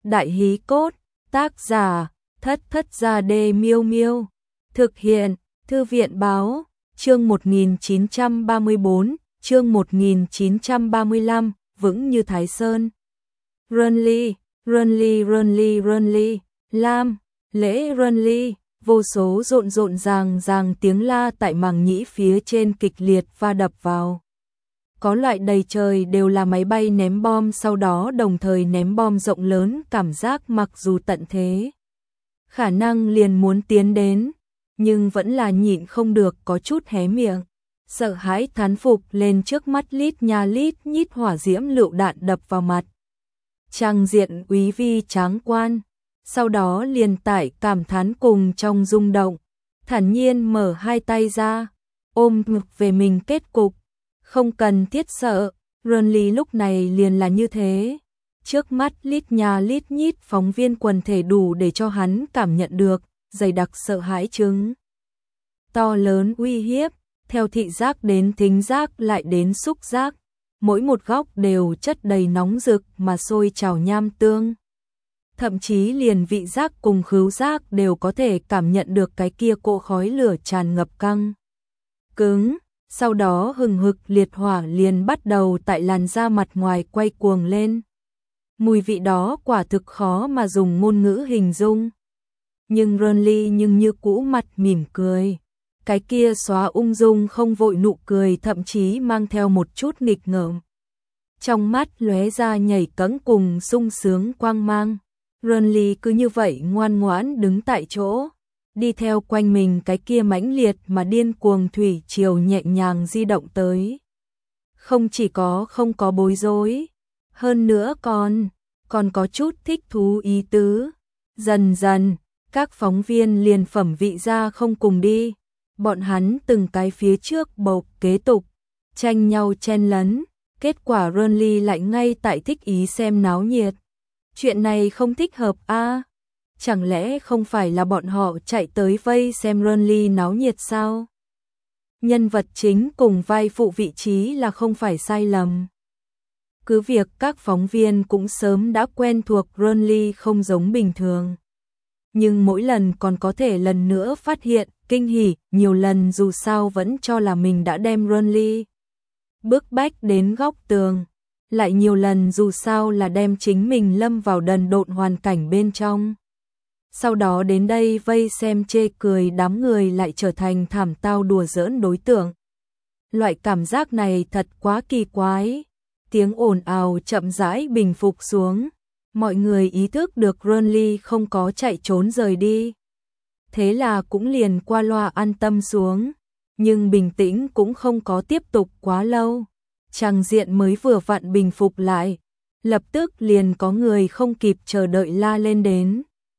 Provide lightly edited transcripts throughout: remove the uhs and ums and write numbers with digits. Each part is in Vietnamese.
Đại hí cốt, tác giả, Thất Thất Gia Đê Miêu Miêu. Thực hiện, Thư viện báo, chương 1934, chương 1935, vững như Thái Sơn. Runly, Runly, Runly, Runly, Lam, lễ Runly, vô số rộn ràng tiếng la tại màng nhĩ phía trên kịch liệt va đập vào. Có loại đầy trời đều là máy bay ném bom, sau đó đồng thời ném bom rộng lớn, cảm giác mặc dù tận thế khả năng liền muốn tiến đến, nhưng vẫn là nhịn không được có chút hé miệng, sợ hãi thán phục lên trước mắt lít nha lít nhít hỏa diễm lựu đạn đập vào mặt. Trang diện úy vi tráng quan, sau đó liền tại cảm thán cùng trong rung động, thản nhiên mở hai tay ra, ôm ngực về mình kết cục. Không cần thiết sợ, Runly lúc này liền là như thế. Trước mắt lít nha lít nhít phóng viên quần thể đủ để cho hắn cảm nhận được dày đặc sợ hãi chứng. To lớn uy hiếp, theo thị giác đến thính giác lại đến xúc giác, mỗi một góc đều chất đầy nóng rực mà sôi trào nham tương. Thậm chí liền vị giác cùng khứu giác đều có thể cảm nhận được cái kia cỗ khói lửa tràn ngập căng cứng. Sau đó hừng hực liệt hỏa liền bắt đầu tại làn da mặt ngoài quay cuồng lên. Mùi vị đó quả thực khó mà dùng ngôn ngữ hình dung. Nhưng Runly như cũ mặt mỉm cười. Cái kia xóa ung dung không vội nụ cười thậm chí mang theo một chút nghịch ngợm. Trong mắt lóe ra nhảy cẫng cùng sung sướng quang mang. Runly cứ như vậy ngoan ngoãn đứng tại chỗ, đi theo quanh mình cái kia mãnh liệt mà điên cuồng thủy triều nhẹ nhàng di động tới. Không chỉ không có bối rối, hơn nữa còn có chút thích thú ý tứ. Dần dần, các phóng viên liền phẩm vị ra không cùng đi, bọn hắn từng cái phía trước bộc kế tục, tranh nhau chen lấn, kết quả Runly lại ngay tại thích ý xem náo nhiệt. Chuyện này không thích hợp a? Chẳng lẽ không phải là bọn họ chạy tới vây xem Runly náo nhiệt sao? Nhân vật chính cùng vai phụ vị trí là không phải sai lầm. Cứ việc các phóng viên cũng sớm đã quen thuộc Runly không giống bình thường. Nhưng mỗi lần còn có thể lần nữa phát hiện, kinh hỉ, nhiều lần dù sao vẫn cho là mình đã đem Runly bức bách đến góc tường. Lại nhiều lần dù sao là đem chính mình lâm vào đần độn hoàn cảnh bên trong. Sau đó đến đây vây xem chê cười đám người lại trở thành thảm tao đùa giỡn đối tượng. Loại cảm giác này thật quá kỳ quái. Tiếng ồn ào chậm rãi bình phục xuống. Mọi người ý thức được Runly không có chạy trốn rời đi. Thế là cũng liền qua loa an tâm xuống. Nhưng bình tĩnh cũng không có tiếp tục quá lâu. Trang diện mới vừa vặn bình phục lại. Lập tức liền có người không kịp chờ đợi la lên đến.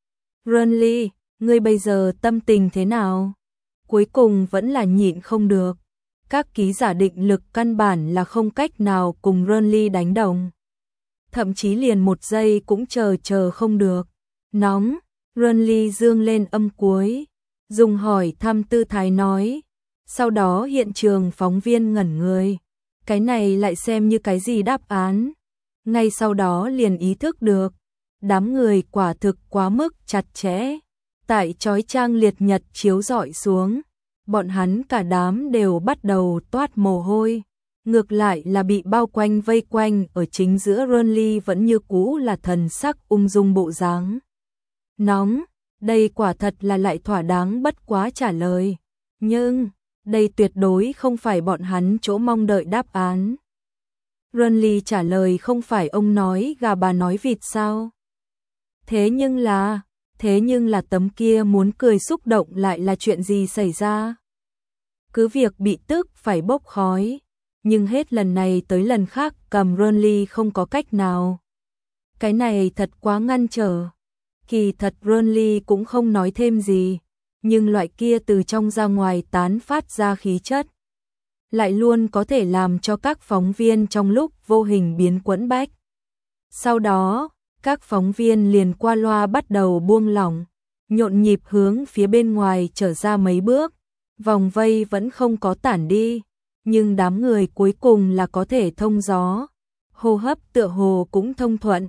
Runly, ngươi bây giờ tâm tình thế nào? Cuối cùng vẫn là nhịn không được. Các ký giả định lực căn bản là không cách nào cùng Runly đánh đồng. Thậm chí liền một giây cũng chờ không được. Nóng, Runly dương lên âm cuối, dùng hỏi thăm tư thái nói. Sau đó hiện trường phóng viên ngẩn người. Cái này lại xem như cái gì đáp án? Ngay sau đó liền ý thức được. Đám người quả thực quá mức chặt chẽ. Tại chói chang liệt nhật chiếu rọi xuống, bọn hắn cả đám đều bắt đầu toát mồ hôi. Ngược lại là bị bao quanh vây quanh ở chính giữa Runly vẫn như cũ là thần sắc ung dung bộ dáng. Nóng, đây quả thật là lại thỏa đáng bất quá trả lời. Nhưng, đây tuyệt đối không phải bọn hắn chỗ mong đợi đáp án. Runly trả lời không phải ông nói gà bà nói vịt sao? Thế nhưng là tấm kia muốn cười xúc động lại là chuyện gì xảy ra? Cứ việc bị tức phải bốc khói, nhưng hết lần này tới lần khác cầm Runly không có cách nào. Cái này thật quá ngăn trở. Kỳ thật Runly cũng không nói thêm gì, nhưng loại kia từ trong ra ngoài tán phát ra khí chất lại luôn có thể làm cho các phóng viên trong lúc vô hình biến quẫn bách. Sau đó, các phóng viên liền qua loa bắt đầu buông lỏng, nhộn nhịp hướng phía bên ngoài trở ra mấy bước, vòng vây vẫn không có tản đi, nhưng đám người cuối cùng là có thể thông gió, hô hấp tựa hồ cũng thông thuận.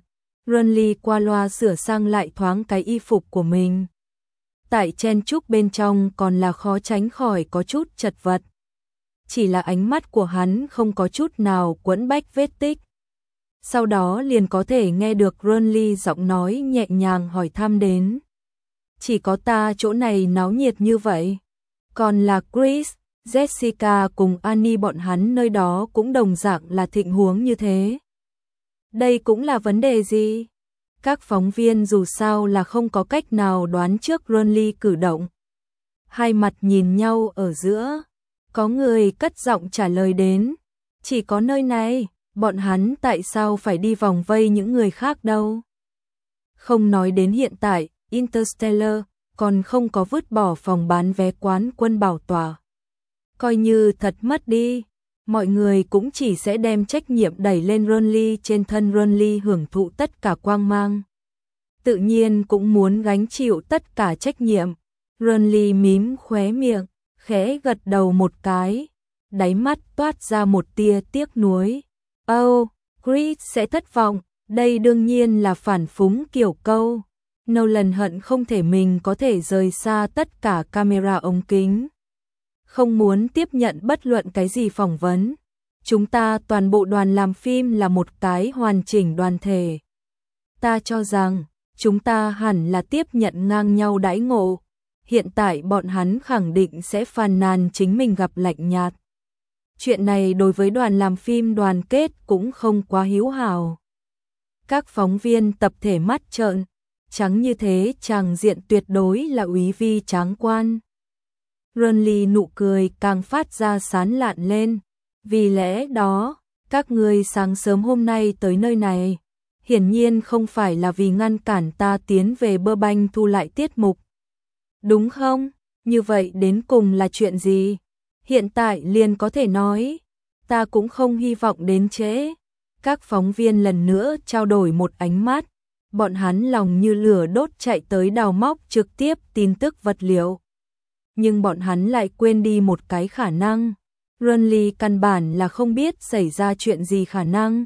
Ronly qua loa sửa sang lại thoáng cái y phục của mình. Tại chen chúc bên trong còn là khó tránh khỏi có chút chật vật. Chỉ là ánh mắt của hắn không có chút nào quẫn bách vết tích. Sau đó liền có thể nghe được Ronly giọng nói nhẹ nhàng hỏi thăm đến. Chỉ có ta chỗ này náo nhiệt như vậy. Còn là Chris, Jessica cùng Annie bọn hắn nơi đó cũng đồng dạng là thịnh huống như thế. Đây cũng là vấn đề gì? Các phóng viên dù sao là không có cách nào đoán trước Ronly cử động. Hai mặt nhìn nhau ở giữa. Có người cất giọng trả lời đến. Chỉ có nơi này, bọn hắn tại sao phải đi vòng vây những người khác đâu? Không nói đến hiện tại, Interstellar còn không có vứt bỏ phòng bán vé quán quân bảo tỏa. Coi như thật mất đi, mọi người cũng chỉ sẽ đem trách nhiệm đẩy lên Ronly trên thân Ronly hưởng thụ tất cả quang mang. Tự nhiên cũng muốn gánh chịu tất cả trách nhiệm. Ronly mím khóe miệng, khẽ gật đầu một cái, đáy mắt toát ra một tia tiếc nuối. Oh, Chris sẽ thất vọng, đây đương nhiên là phản phúng kiểu câu. Nolan hận không thể mình có thể rời xa tất cả camera ống kính. Không muốn tiếp nhận bất luận cái gì phỏng vấn. Chúng ta toàn bộ đoàn làm phim là một cái hoàn chỉnh đoàn thể. Ta cho rằng, chúng ta hẳn là tiếp nhận ngang nhau đãi ngộ. Hiện tại bọn hắn khẳng định sẽ phàn nàn chính mình gặp lạnh nhạt. Chuyện này đối với đoàn làm phim đoàn kết cũng không quá hữu hảo. Các phóng viên tập thể mắt trợn, trắng như thế chàng diện tuyệt đối là úy vi tráng quan. Ronly nụ cười càng phát ra sán lạn lên. Vì lẽ đó, các ngươi sáng sớm hôm nay tới nơi này, hiển nhiên không phải là vì ngăn cản ta tiến về Burbank thu lại tiết mục. Đúng không? Như vậy đến cùng là chuyện gì? Hiện tại liền có thể nói, ta cũng không hy vọng đến trễ. Các phóng viên lần nữa trao đổi một ánh mắt, bọn hắn lòng như lửa đốt chạy tới đào móc trực tiếp tin tức vật liệu. Nhưng bọn hắn lại quên đi một cái khả năng. Ronly căn bản là không biết xảy ra chuyện gì khả năng.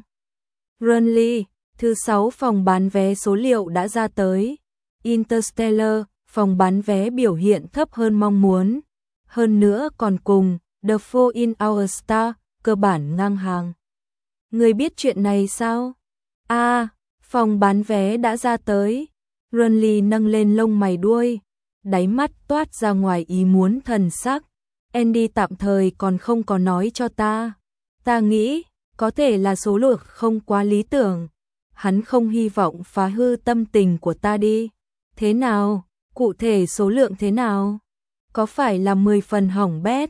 Ronly, thứ 6 phòng bán vé số liệu đã ra tới. Interstellar, phòng bán vé biểu hiện thấp hơn mong muốn. Hơn nữa còn cùng The Fall in Our Star, cơ bản ngang hàng. Người biết chuyện này sao? Phòng bán vé đã ra tới. Ronly nâng lên lông mày đuôi, đáy mắt toát ra ngoài ý muốn thần sắc. Andy tạm thời còn không có nói cho ta. Ta nghĩ, có thể là số lượng không quá lý tưởng. Hắn không hy vọng phá hư tâm tình của ta đi. Thế nào? Cụ thể số lượng thế nào? Có phải là 10 phần hỏng bét?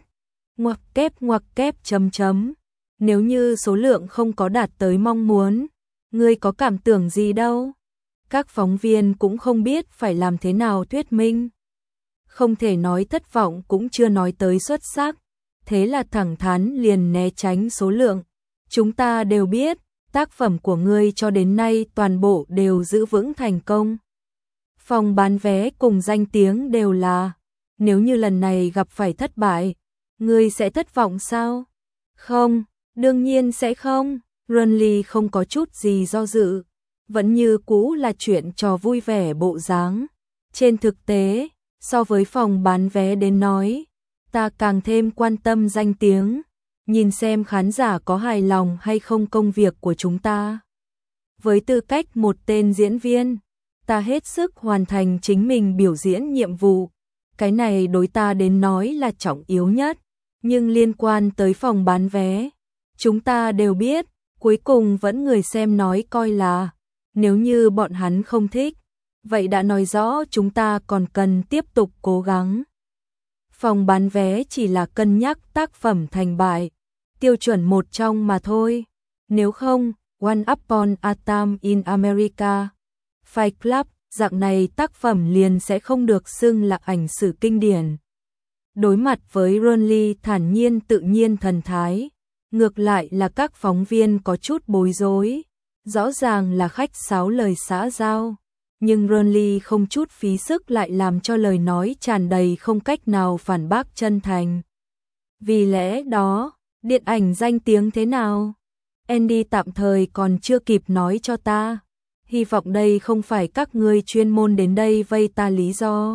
Ngoặc kép chấm chấm. Nếu như số lượng không có đạt tới mong muốn, ngươi có cảm tưởng gì đâu? Các phóng viên cũng không biết phải làm thế nào thuyết minh. Không thể nói thất vọng cũng chưa nói tới xuất sắc. Thế là thẳng thắn liền né tránh số lượng. Chúng ta đều biết, tác phẩm của ngươi cho đến nay toàn bộ đều giữ vững thành công. Phòng bán vé cùng danh tiếng đều là, nếu như lần này gặp phải thất bại, ngươi sẽ thất vọng sao? Không, đương nhiên sẽ không. Ronly không có chút gì do dự, vẫn như cũ là chuyện trò vui vẻ bộ dáng. Trên thực tế, so với phòng bán vé đến nói, ta càng thêm quan tâm danh tiếng, nhìn xem khán giả có hài lòng hay không công việc của chúng ta. Với tư cách một tên diễn viên, ta hết sức hoàn thành chính mình biểu diễn nhiệm vụ. Cái này đối ta đến nói là trọng yếu nhất, nhưng liên quan tới phòng bán vé, chúng ta đều biết, cuối cùng vẫn người xem nói coi là, nếu như bọn hắn không thích, vậy đã nói rõ chúng ta còn cần tiếp tục cố gắng. Phòng bán vé chỉ là cân nhắc tác phẩm thành bại, tiêu chuẩn một trong mà thôi. Nếu không, One Upon a Time in America, Fight Club, dạng này tác phẩm liền sẽ không được xưng là ảnh sử kinh điển. Đối mặt với Ronly thản nhiên tự nhiên thần thái, ngược lại là các phóng viên có chút bối rối. Rõ ràng là khách sáo lời xã giao, nhưng Ronly không chút phí sức lại làm cho lời nói tràn đầy không cách nào phản bác chân thành. Vì lẽ đó, điện ảnh danh tiếng thế nào? Andy tạm thời còn chưa kịp nói cho ta. Hy vọng đây không phải các ngươi chuyên môn đến đây vây ta lý do.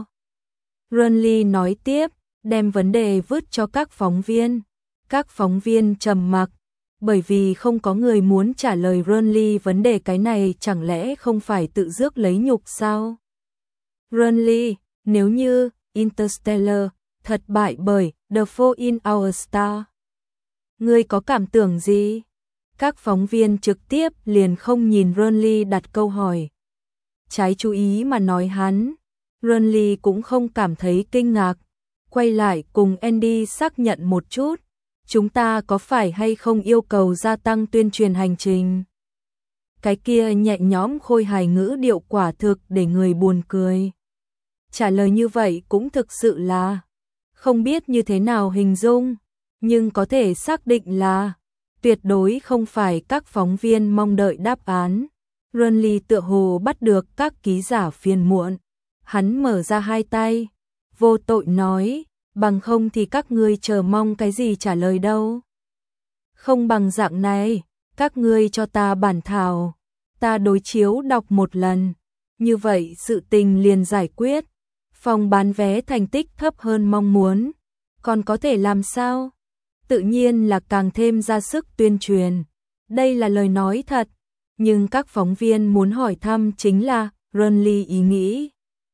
Renly nói tiếp, đem vấn đề vứt cho các phóng viên. Các phóng viên trầm mặc, bởi vì không có người muốn trả lời Renly vấn đề cái này chẳng lẽ không phải tự rước lấy nhục sao? Renly, nếu như Interstellar thất bại bởi The Fall in Our Star, ngươi có cảm tưởng gì? Các phóng viên trực tiếp liền không nhìn Renly đặt câu hỏi. Trái chú ý mà nói hắn, Renly cũng không cảm thấy kinh ngạc, quay lại cùng Andy xác nhận một chút, chúng ta có phải hay không yêu cầu gia tăng tuyên truyền hành trình? Cái kia nhẹ nhõm khôi hài ngữ điệu quả thực để người buồn cười. Trả lời như vậy cũng thực sự là không biết như thế nào hình dung, nhưng có thể xác định là tuyệt đối không phải các phóng viên mong đợi đáp án. Renly tựa hồ bắt được các ký giả phiền muộn. Hắn mở ra hai tay, vô tội nói, bằng không thì các ngươi chờ mong cái gì trả lời đâu. Không bằng dạng này, các ngươi cho ta bản thảo, ta đối chiếu đọc một lần. Như vậy sự tình liền giải quyết. Phòng bán vé thành tích thấp hơn mong muốn, còn có thể làm sao? Tự nhiên là càng thêm ra sức tuyên truyền. Đây là lời nói thật, nhưng các phóng viên muốn hỏi thăm chính là Renly ý nghĩ,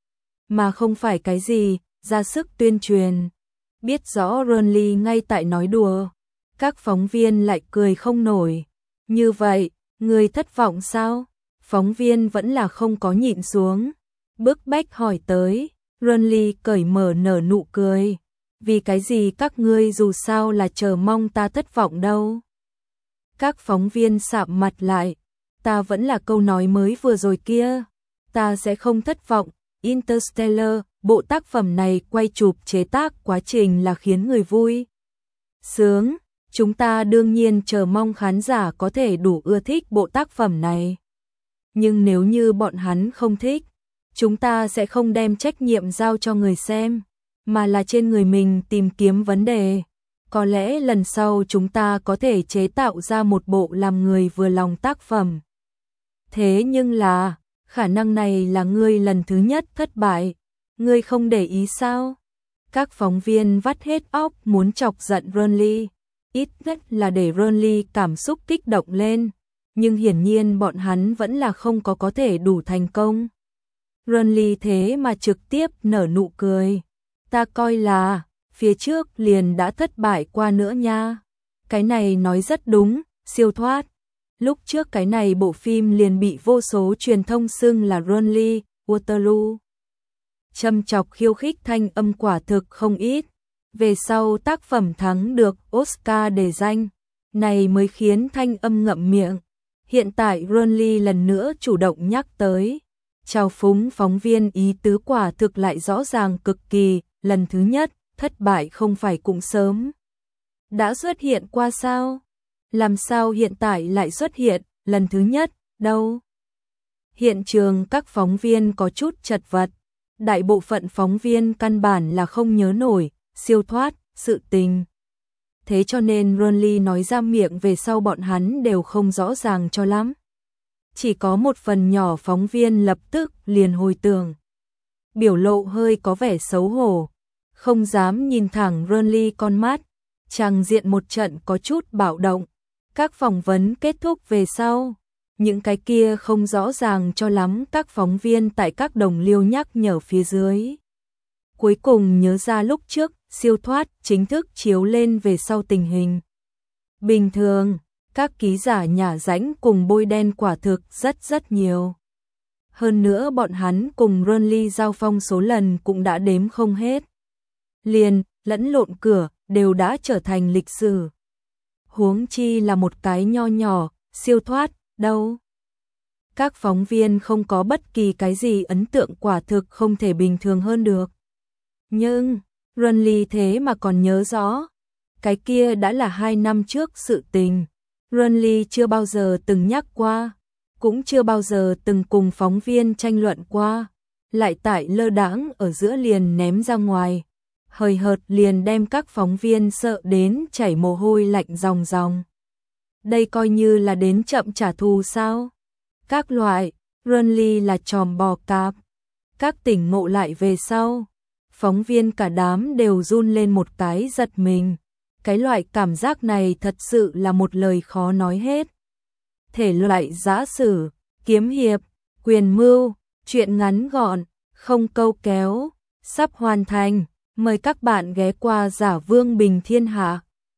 mà không phải cái gì ra sức tuyên truyền. Biết rõ Renly ngay tại nói đùa, các phóng viên lại cười không nổi. Như vậy, người thất vọng sao? Phóng viên vẫn là không có nhịn xuống, bức bách hỏi tới. Renly cởi mở nở nụ cười. Vì cái gì các ngươi dù sao là chờ mong ta thất vọng đâu? Các phóng viên sạm mặt lại. Ta vẫn là câu nói mới vừa rồi kia. Ta sẽ không thất vọng. Interstellar, bộ tác phẩm này quay chụp chế tác quá trình là khiến người vui sướng. Chúng ta đương nhiên chờ mong khán giả có thể đủ ưa thích bộ tác phẩm này. Nhưng nếu như bọn hắn không thích, chúng ta sẽ không đem trách nhiệm giao cho người xem, mà là trên người mình tìm kiếm vấn đề. Có lẽ lần sau chúng ta có thể chế tạo ra một bộ làm người vừa lòng tác phẩm. Thế nhưng là, khả năng này là ngươi lần thứ nhất thất bại. Ngươi không để ý sao? Các phóng viên vắt hết óc muốn chọc giận Renly, ít nhất là để Renly cảm xúc kích động lên. Nhưng hiển nhiên bọn hắn vẫn là không có thể đủ thành công. Renly thế mà trực tiếp nở nụ cười. Ta coi là, phía trước liền đã thất bại qua nữa nha. Cái này nói rất đúng, siêu thoát. Lúc trước cái này bộ phim liền bị vô số truyền thông xưng là Renly, Waterloo. Châm chọc khiêu khích thanh âm quả thực không ít. Về sau tác phẩm thắng được Oscar đề danh, này mới khiến thanh âm ngậm miệng. Hiện tại Renly lần nữa chủ động nhắc tới. Chào phúng phóng viên ý tứ quả thực lại rõ ràng cực kỳ, lần thứ nhất, thất bại không phải cũng sớm đã xuất hiện qua sao? Làm sao hiện tại lại xuất hiện, lần thứ nhất, đâu? Hiện trường các phóng viên có chút chật vật, đại bộ phận phóng viên căn bản là không nhớ nổi, siêu thoát, sự tình. Thế cho nên Renly nói ra miệng về sau bọn hắn đều không rõ ràng cho lắm. Chỉ có một phần nhỏ phóng viên lập tức liền hồi tưởng. Biểu lộ hơi có vẻ xấu hổ, không dám nhìn thẳng Renly con mắt, tràng diện một trận có chút bạo động. Các phỏng vấn kết thúc về sau, những cái kia không rõ ràng cho lắm các phóng viên tại các đồng liêu nhắc nhở phía dưới. Cuối cùng nhớ ra lúc trước, siêu thoát chính thức chiếu lên về sau tình hình. Bình thường, các ký giả nhả rãnh cùng bôi đen quả thực rất nhiều. Hơn nữa bọn hắn cùng Renly giao phong số lần cũng đã đếm không hết. Liền, lẫn lộn cửa, đều đã trở thành lịch sử. Huống chi là một cái nho nhỏ, siêu thoát, đâu. Các phóng viên không có bất kỳ cái gì ấn tượng quả thực không thể bình thường hơn được. Nhưng, Renly thế mà còn nhớ rõ. Cái kia đã là 2 năm trước sự tình. Renly chưa bao giờ từng nhắc qua, cũng chưa bao giờ từng cùng phóng viên tranh luận qua, lại tại lơ đãng ở giữa liền ném ra ngoài, hời hợt liền đem các phóng viên sợ đến chảy mồ hôi lạnh ròng ròng. Đây coi như là đến chậm trả thù sao? Các loại, Runly là chòm bò cạp. Các tỉnh ngộ lại về sau. Phóng viên cả đám đều run lên một cái giật mình. Cái loại cảm giác này thật sự là một lời khó nói hết. Thể loại giã sử, kiếm hiệp, quyền mưu, truyện ngắn gọn, không câu kéo, sắp hoàn thành. Mời các bạn ghé qua Giả Vương Bình Thiên Hạ.